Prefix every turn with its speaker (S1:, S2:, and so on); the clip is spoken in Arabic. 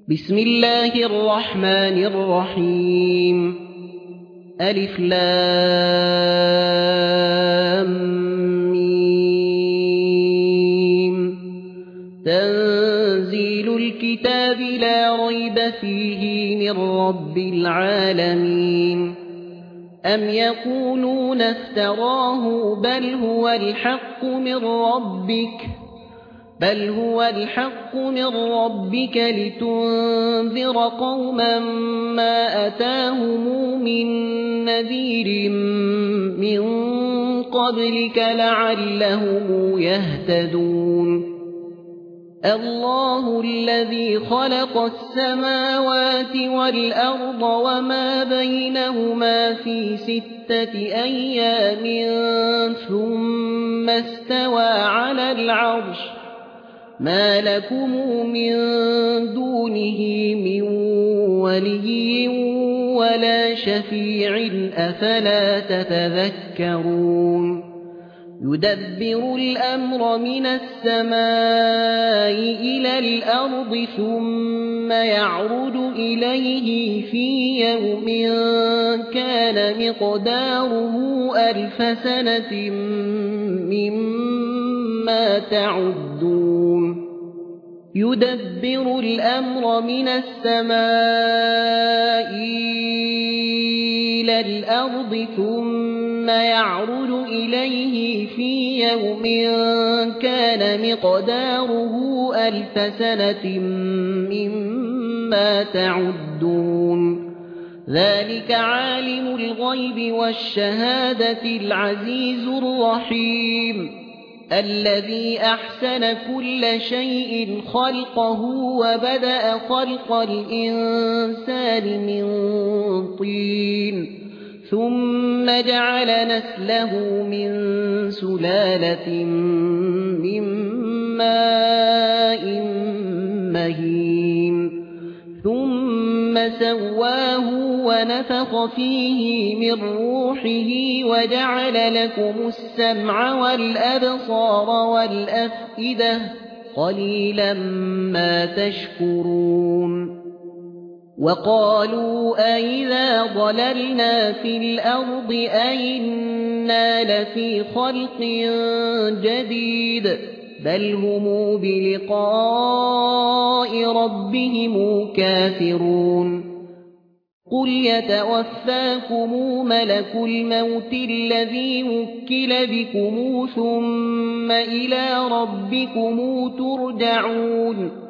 S1: بسم الله الرحمن الرحيم ألف لام ميم تنزيل الكتاب لا ريب فيه من رب العالمين أم يقولون افتراه بل هو الحق من ربك لتنذر قوما ما أتاهم من نذير من قبلك لعلهم يهتدون الله الذي خلق السماوات والأرض وما بينهما في 6 أيام ثم استوى على العرش ما لكم من دونه من ولي ولا شفيع أفلا تتذكرون يدبر الأمر من السماء إلى الأرض ثم يعرج إليه في يوم كان مقداره 1000 سنة مما تعدون يدبر الأمر من السماء إلى الأرض ثم يعرج إليه في يوم كان مقداره 1000 سنة مما تعدون ذلك عالم الغيب والشهادة العزيز الرحيم الذي أحسن كل شيء خلقه وبدأ خلق الإنسان من طين ثم جعل نسله من سلالة من ماء مهين ثم سواه ونفخ فيه من روحه وجعل لكم السمع والأبصار والأفئدة قليلا ما تشكرون وقالوا أئذا ضللنا في الأرض أئنا لفي خلق جديد بل هم بلقاء ربهم كافرون قل يتوفاكم ملك الموت الذي وكل بكم ثم إلى ربكم ترجعون